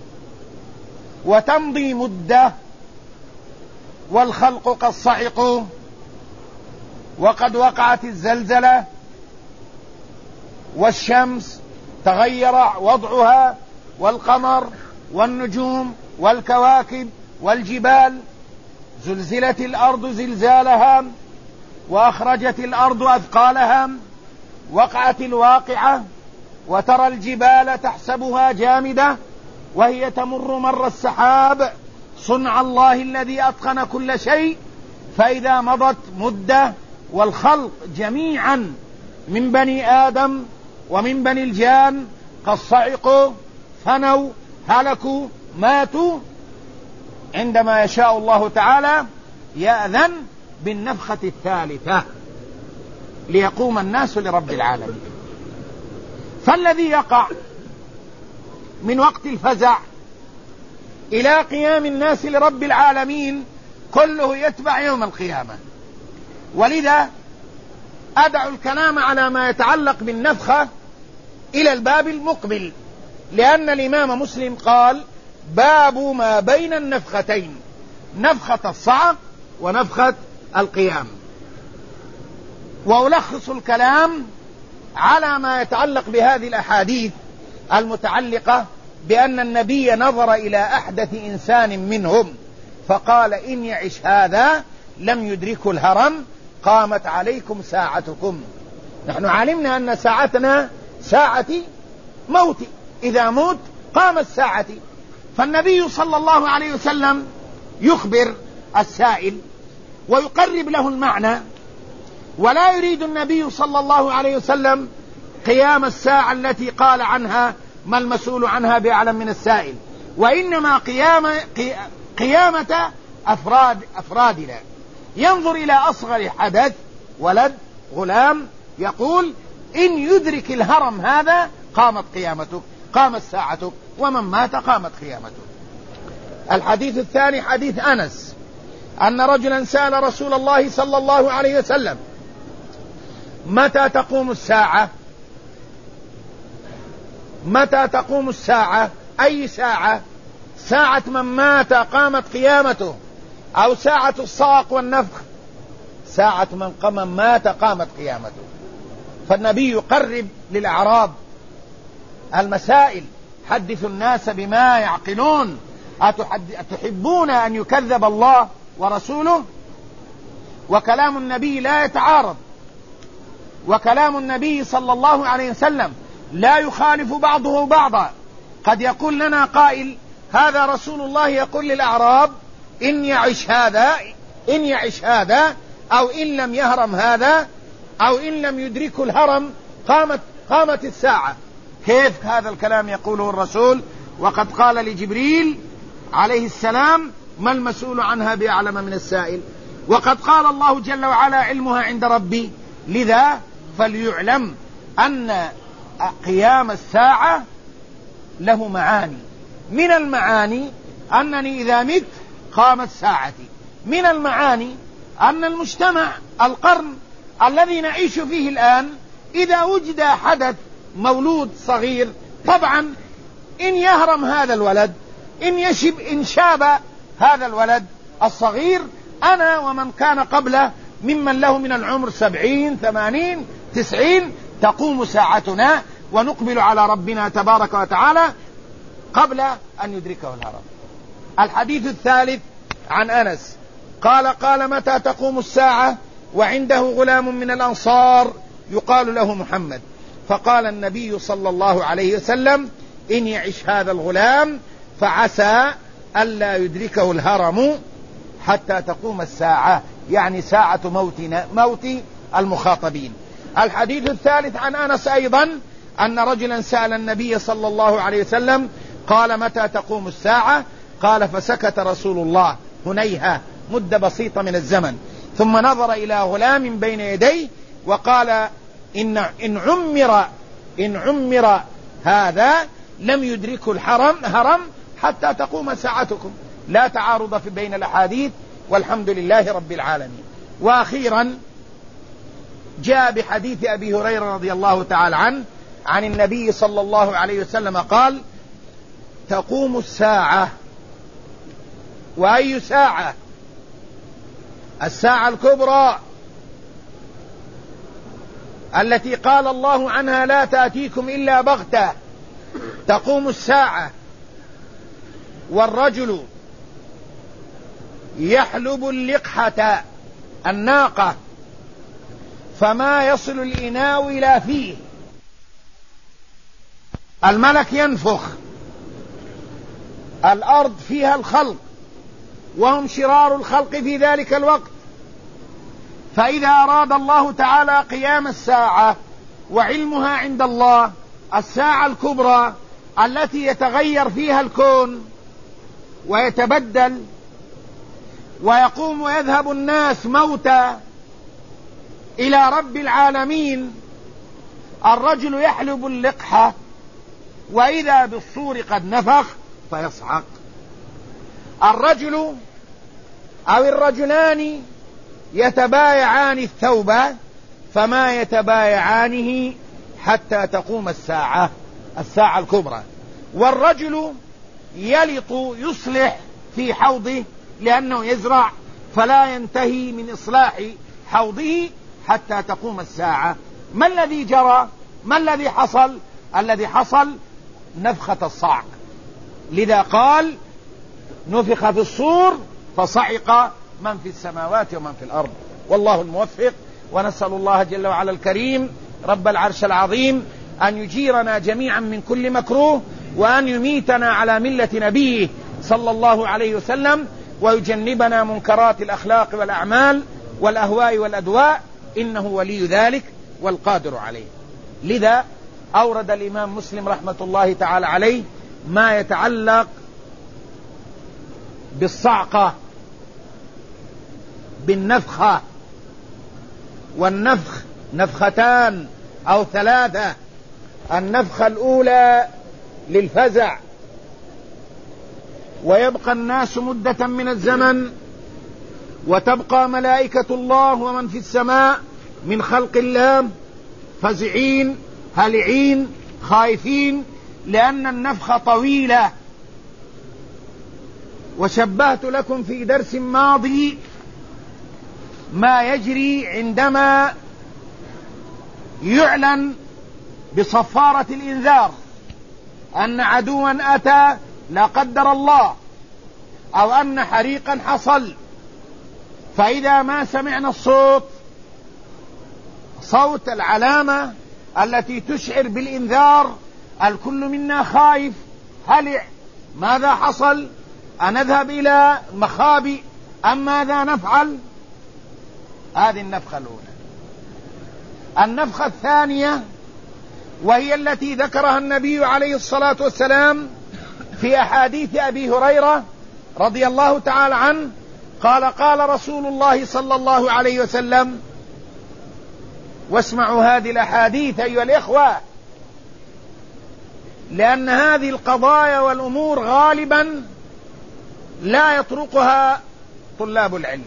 Speaker 1: وتمضي مدة والخلق قد صعقوا وقد وقعت الزلزلة، والشمس تغير وضعها، والقمر والنجوم والكواكب والجبال. زلزلت الأرض زلزالها وأخرجت الأرض أثقالها، وقعت الواقعة، وترى الجبال تحسبها جامدة وهي تمر مر السحاب، صنع الله الذي أتقن كل شيء. فإذا مضت مدة والخلق جميعا من بني آدم ومن بني الجان قد صعقوا فنوا هلكوا ماتوا، عندما يشاء الله تعالى يأذن بالنفخة الثالثة ليقوم الناس لرب العالمين. فالذي يقع من وقت الفزع إلى قيام الناس لرب العالمين كله يتبع يوم القيامة. ولذا أدع الكلام على ما يتعلق بالنفخة إلى الباب المقبل، لأن الإمام مسلم قال باب ما بين النفختين، نفخة الصعق ونفخة القيام. وألخص الكلام على ما يتعلق بهذه الأحاديث المتعلقة بأن النبي نظر إلى أحدث إنسان منهم فقال إن يعش هذا لم يدركه الهرم قامت عليكم ساعتكم. نحن علمنا أن ساعتنا ساعة موت، إذا موت قامت ساعتي. فالنبي صلى الله عليه وسلم يخبر السائل ويقرب له المعنى، ولا يريد النبي صلى الله عليه وسلم قيام الساعة التي قال عنها ما المسؤول عنها بأعلم من السائل، وإنما قيام قيامة أفراد أفرادنا، ينظر إلى أصغر حدث ولد غلام يقول إن يدرك الهرم هذا قامت قيامتك، قامت ساعتك، ومن مات قامت قيامته. الحديث الثاني حديث أنس أن رجلا سأل رسول الله صلى الله عليه وسلم متى تقوم الساعة؟ متى تقوم الساعة؟ أي ساعة؟ ساعة من مات قامت قيامته، أو ساعة الصاق والنفخ؟ ساعة من قام مات قامت قيامته. فالنبي يقرب للأعراب المسائل، حدثوا الناس بما يعقلون، أتحبون أن يكذب الله ورسوله؟ وكلام النبي لا يتعارض، وكلام النبي صلى الله عليه وسلم لا يخالف بعضه بعضا. قد يقول لنا قائل هذا رسول الله يقول للأعراب إن يعش هذا إن يعش هذا أو إن لم يهرم هذا أو إن لم يدركه الهرم قامت قامت الساعة. كيف هذا الكلام يقوله الرسول وقد قال لجبريل عليه السلام ما المسؤول عنها بأعلم من السائل، وقد قال الله جل وعلا علمها عند ربي؟ لذا فليعلم أن قيام الساعة له معاني. من المعاني أنني إذا مت قامت ساعتي، من المعاني أن المجتمع القرن الذي نعيش فيه الآن إذا وجد حدث مولود صغير، طبعا إن يهرم هذا الولد، إن يشب إن شاب هذا الولد الصغير، أنا ومن كان قبله ممن له من العمر سبعين ثمانين تسعين تقوم ساعتنا ونقبل على ربنا تبارك وتعالى قبل أن يدركه الهرم. الحديث الثالث عن أنس قال قال متى تقوم الساعة وعنده غلام من الأنصار يقال له محمد، فقال النبي صلى الله عليه وسلم إن يعش هذا الغلام فعسى ألا يدركه الهرم حتى تقوم الساعة، يعني ساعة موتنا موت المخاطبين. الحديث الثالث عن أنس أيضا أن رجلا سأل النبي صلى الله عليه وسلم قال متى تقوم الساعة؟ قال فسكت رسول الله هنيهة مدة بسيطة من الزمن، ثم نظر إلى غلام بين يديه وقال إن, إن عمر إن عمر هذا لم يدركه الحرم هرم حتى تقوم ساعتكم. لا تعارض في بين الأحاديث، والحمد لله رب العالمين. وأخيرا جاء بحديث أبي هريرة رضي الله تعالى عنه عن النبي صلى الله عليه وسلم قال تقوم الساعة. وأي ساعة؟ الساعة الكبرى التي قال الله عنها لا تأتيكم إلا بغتة. تقوم الساعة والرجل يحلب اللقحة الناقة فما يصل الإناء إلى فيه، الملك ينفخ، الأرض فيها الخلق وهم شرار الخلق في ذلك الوقت، فإذا أراد الله تعالى قيام الساعة وعلمها عند الله، الساعة الكبرى التي يتغير فيها الكون ويتبدل ويقوم ويذهب الناس موتى إلى رب العالمين، الرجل يحلب اللقحة وإذا بالصور قد نفخ فيصعق. الرجل أو الرجلان يتبايعان الثوب فما يتبايعانه حتى تقوم الساعة الساعة الكبرى، والرجل يلط يصلح في حوضه لأنه يزرع فلا ينتهي من إصلاح حوضه حتى تقوم الساعة. ما الذي جرى؟ ما الذي حصل؟ الذي حصل نفخة الصعق، لذا قال نفخ في الصور فصعق من في السماوات ومن في الأرض. والله الموفق، ونسأل الله جل وعلا الكريم رب العرش العظيم أن يجيرنا جميعا من كل مكروه، وأن يميتنا على ملة نبيه صلى الله عليه وسلم، ويجنبنا منكرات الأخلاق والأعمال والأهواء والأدواء، إنه ولي ذلك والقادر عليه. لذا أورد الإمام مسلم رحمة الله تعالى عليه ما يتعلق بالصعقة، بالنفخة. والنفخ نفختان أو ثلاثة. النفخة الأولى للفزع، ويبقى الناس مدة من الزمن، وتبقى ملائكة الله ومن في السماء من خلق الله فزعين هلعين خائفين، لأن النفخة طويلة. وشبهت لكم في درس ماضي ما يجري عندما يعلن بصفارة الإنذار أن عدوا أتى لا قدر الله، أو أن حريقا حصل، فإذا ما سمعنا الصوت، صوت العلامة التي تشعر بالإنذار، الكل منا خايف هلع. ماذا حصل؟ أنذهب إلى مخابئ أم ماذا نفعل؟ هذه النفخة الأولى. النفخة الثانية وهي التي ذكرها النبي عليه الصلاة والسلام في أحاديث أبي هريرة رضي الله تعالى عنه، قال قال رسول الله صلى الله عليه وسلم، واسمعوا هذه الأحاديث أيها الإخوة، لأن هذه القضايا والأمور غالبا لا يطرقها طلاب العلم،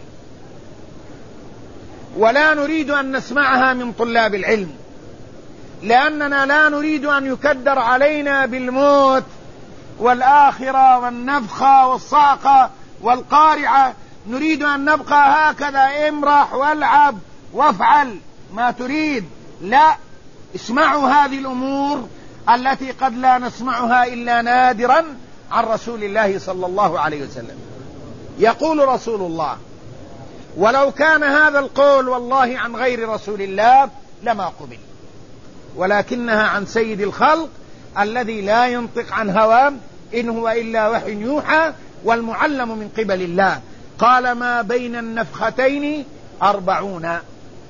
Speaker 1: ولا نريد أن نسمعها من طلاب العلم، لأننا لا نريد أن يكدر علينا بالموت والآخرة والنفخة والصاقة والقارعة. نريد أن نبقى هكذا، امرح والعب وافعل ما تريد. لا، اسمعوا هذه الأمور التي قد لا نسمعها إلا نادرا عن رسول الله صلى الله عليه وسلم. يقول رسول الله: ولو كان هذا القول والله عن غير رسول الله لما قبل، ولكنها عن سيد الخلق الذي لا ينطق عن هواه، إن هو إلا وحي يوحى، والمعلم من قبل الله. قال: ما بين النفختين أربعون.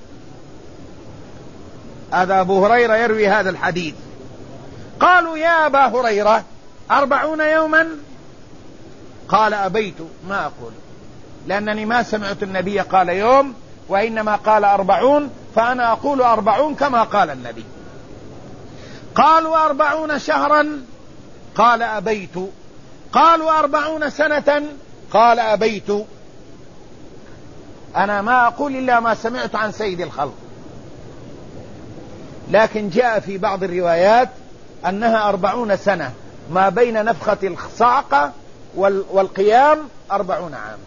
Speaker 1: هذا أبو هريرة يروي هذا الحديث. قالوا: يا أبا هريرة، أربعون يوما؟ قال: أبيت ما أقول، لأنني ما سمعت النبي قال يوم، وإنما قال أربعون، فأنا أقول أربعون كما قال النبي. قالوا: أربعون شهرا؟ قال: أبيت. قالوا: أربعون سنة؟ قال: أبيت. أنا ما أقول إلا ما سمعت عن سيد الخلق. لكن جاء في بعض الروايات أنها أربعون سنة، ما بين نفخة الصعقة والقيام أربعون عام،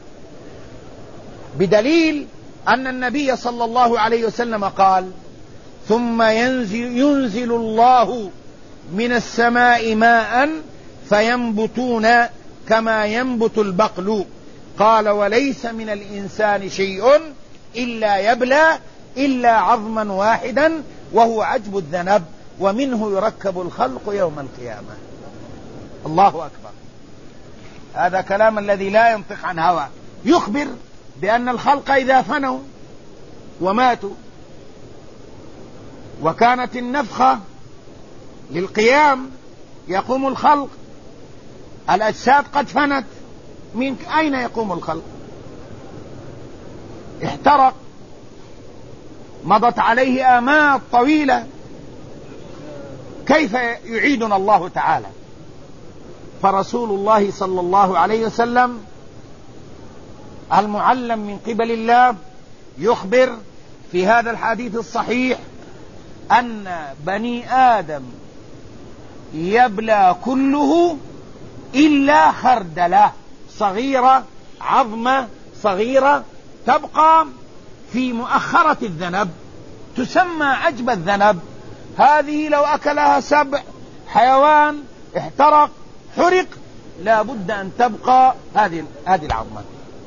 Speaker 1: بدليل أن النبي صلى الله عليه وسلم قال: ثم ينزل, ينزل الله من السماء ماء فينبتون كما ينبت البقل. قال: وليس من الإنسان شيء إلا يبلى إلا عظما واحدا وهو عجب الذنب، ومنه يركب الخلق يوم القيامة. الله أكبر. هذا كلام الذي لا ينطق عن هوى، يخبر بأن الخلق إذا فنوا وماتوا، وكانت النفخة للقيام يقوم الخلق، الأجساد قد فنت، من أين يقوم الخلق؟ احترق، مضت عليه آماد طويلة، كيف يعيدنا الله تعالى؟ فرسول الله صلى الله عليه وسلم المعلم من قبل الله يخبر في هذا الحديث الصحيح أن بني آدم يبلى كله إلا خردلة صغيرة، عظمة صغيرة تبقى في مؤخرة الذنب تسمى عجب الذنب. هذه لو أكلها سبع حيوان احترق حرق لا بد أن تبقى هذه هذه العظمة،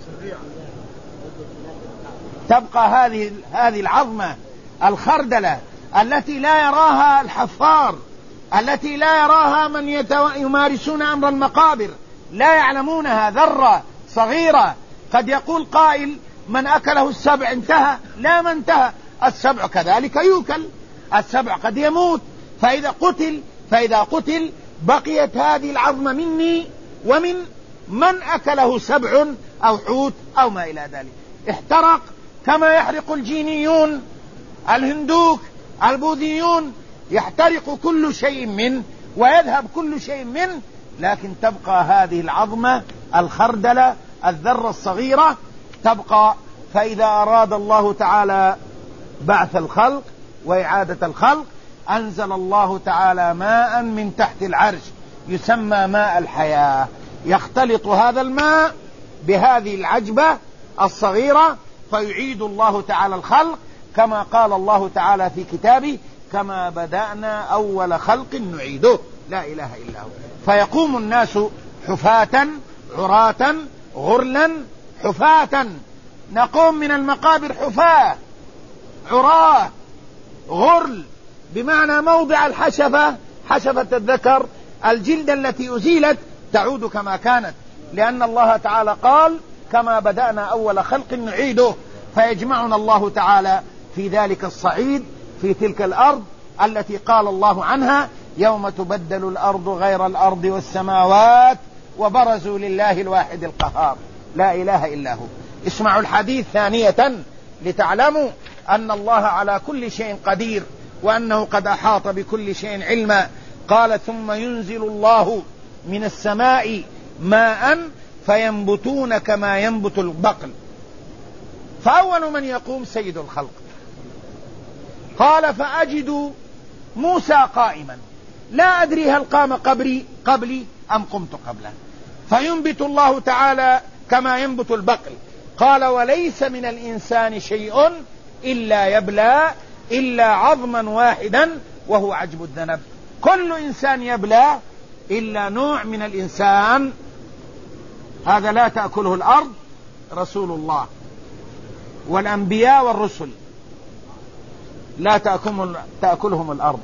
Speaker 1: تبقى هذه هذه العظمة الخردلة التي لا يراها الحفار، التي لا يراها من يمارسون أمر المقابر، لا يعلمونها ذرة صغيرة. قد يقول قائل من أكله السبع انتهى، لا ما انتهى، السبع كذلك يؤكل، السبع قد يموت، فإذا قتل فإذا قتل بقيت هذه العظمة مني ومن من أكله سبع أو حوت أو ما إلى ذلك. احترق كما يحرق الجينيون الهندوك البوذيون، يحترق كل شيء منه ويذهب كل شيء منه، لكن تبقى هذه العظمة الخردلة الذرة الصغيرة تبقى. فإذا أراد الله تعالى بعث الخلق وإعادة الخلق أنزل الله تعالى ماء من تحت العرش يسمى ماء الحياة، يختلط هذا الماء بهذه العجبة الصغيرة فيعيد الله تعالى الخلق كما قال الله تعالى في كتابه كما بدأنا أول خلق نعيده، لا إله إلا هو. فيقوم الناس حفاة عراة غرلا حفاة، نقوم من المقابر حفاة عراة غرل، بمعنى موضع الحشفة حشفة الذكر الجلد التي أزيلت تعود كما كانت، لأن الله تعالى قال كما بدأنا أول خلق نعيده. فيجمعنا الله تعالى في ذلك الصعيد في تلك الأرض التي قال الله عنها يوم تبدل الأرض غير الأرض والسماوات وبرزوا لله الواحد القهار، لا إله إلا هو. اسمعوا الحديث ثانية لتعلموا أن الله على كل شيء قدير وأنه قد أحاط بكل شيء علما. قال ثم ينزل الله من السماء ماء فينبتون كما ينبت البقل، فأول من يقوم سيد الخلق. قال فأجد موسى قائما لا أدري هل قام قبلي قبلي أم قمت قبله، فينبت الله تعالى كما ينبت البقل. قال وليس من الإنسان شيء إلا يبلى إلا عظما واحدا وهو عجب الذنب. كل إنسان يبلى إلا نوع من الإنسان، هذا لا تأكله الأرض، رسول الله والأنبياء والرسل لا تأكلهم الأرض.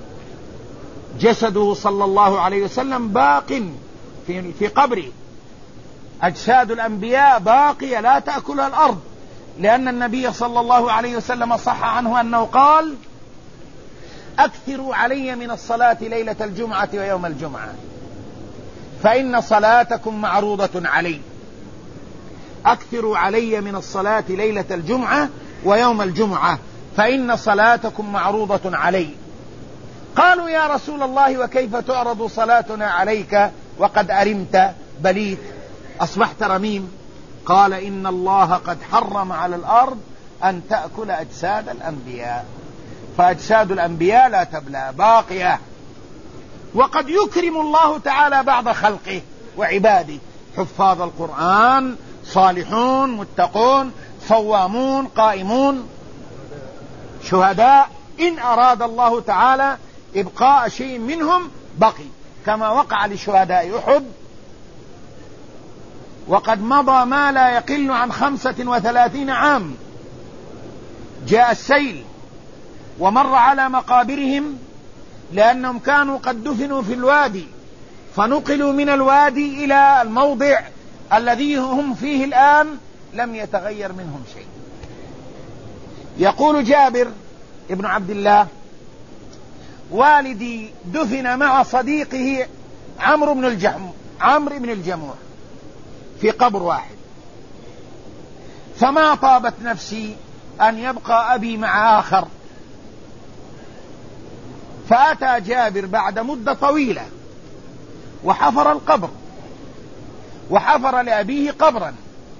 Speaker 1: جسده صلى الله عليه وسلم باق في, في قبره، أجساد الأنبياء باقية لا تأكلها الأرض، لأن النبي صلى الله عليه وسلم صح عنه أنه قال أكثروا علي من الصلاة ليلة الجمعة ويوم الجمعة فإن صلاتكم معروضة علي. أكثروا علي من الصلاة ليلة الجمعة ويوم الجمعة فإن صلاتكم معروضة علي. قالوا يا رسول الله وكيف تعرض صلاتنا عليك وقد أرمت بليت أصبحت رميم؟ قال إن الله قد حرم على الأرض أن تأكل أجساد الأنبياء، فأجساد الأنبياء لا تبلى باقية. وقد يكرم الله تعالى بعض خلقه وعباده، حفاظ القرآن صالحون متقون صوامون قائمون شهداء، إن أراد الله تعالى إبقاء شيء منهم بقي، كما وقع لشهداء أحد. وقد مضى ما لا يقل عن خمسة وثلاثين عام، جاء السيل ومر على مقابرهم لأنهم كانوا قد دفنوا في الوادي، فنقلوا من الوادي إلى الموضع الذي هم فيه الآن لم يتغير منهم شيء. يقول جابر ابن عبد الله والدي دفن مع صديقه عمرو بن الجموح عمرو بن الجموح في قبر واحد، فما طابت نفسي أن يبقى أبي مع آخر، فأتى جابر بعد مدة طويلة وحفر القبر وحفر لأبيه قبرا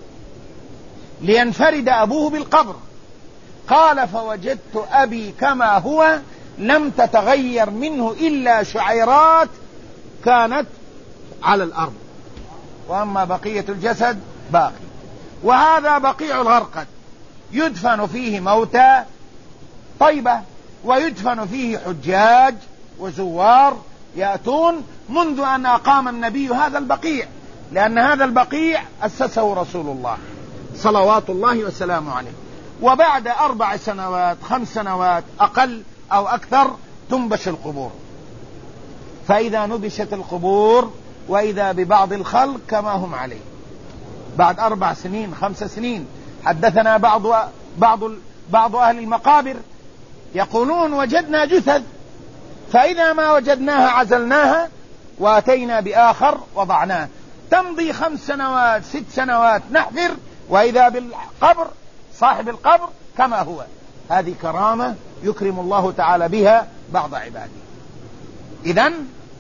Speaker 1: لينفرد أبوه بالقبر. قال فوجدت أبي كما هو لم تتغير منه إلا شعيرات كانت على الأرض، وأما بقية الجسد باقي. وهذا بقيع الغرقد يدفن فيه موتى طيبة، ويدفن فيه حجاج وزوار يأتون منذ أن أقام النبي هذا البقيع، لأن هذا البقيع أسسه رسول الله صلوات الله وسلامه عليه. وبعد أربع سنوات خمس سنوات أقل أو أكثر تنبش القبور، فإذا نبشت القبور وإذا ببعض الخلق كما هم عليه. بعد أربع سنين خمس سنين حدثنا بعض بعض بعض أهل المقابر يقولون وجدنا جثث، فإذا ما وجدناها عزلناها وأتينا بآخر وضعناه. تمضي خمس سنوات ست سنوات نحفر وإذا بالقبر صاحب القبر كما هو. هذه كرامة يكرم الله تعالى بها بعض عباده. إذن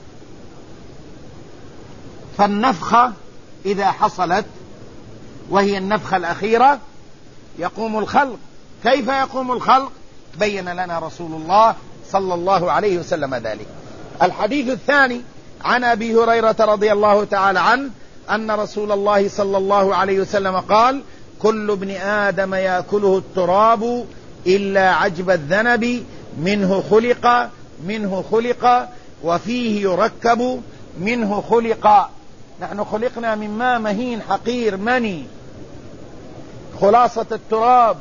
Speaker 1: فالنفخة إذا حصلت وهي النفخة الأخيرة يقوم الخلق. كيف يقوم الخلق؟ بين لنا رسول الله صلى الله عليه وسلم ذلك. الحديث الثاني عن أبي هريرة رضي الله تعالى عنه أن رسول الله صلى الله عليه وسلم قال: كل ابن آدم يأكله التراب إلا عجب الذنب منه خلق منه خلق وفيه يركب منه خلق. نحن خلقنا من ماء مهين حقير مني، خلاصة التراب.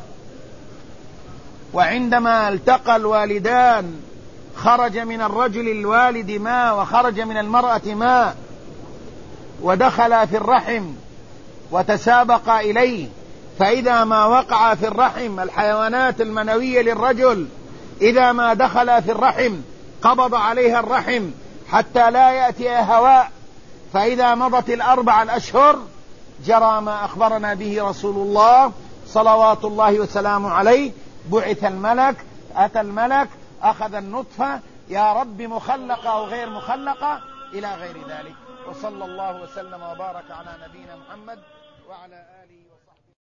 Speaker 1: وعندما التقى الوالدان خرج من الرجل الوالد ماء وخرج من المرأة ماء، ودخل في الرحم وتسابق إليه، فإذا ما وقع في الرحم الحيوانات المنوية للرجل إذا ما دخل في الرحم قبض عليها الرحم حتى لا يأتي هواء، فإذا مضت الأربع الأشهر جرى ما أخبرنا به رسول الله صلوات الله وسلامه عليه. بعث الملك، أتى الملك أخذ النطفة، يا رب مخلقة أو غير مخلقة إلى غير ذلك. وصلى الله وسلم وبارك على نبينا محمد وعلى آله.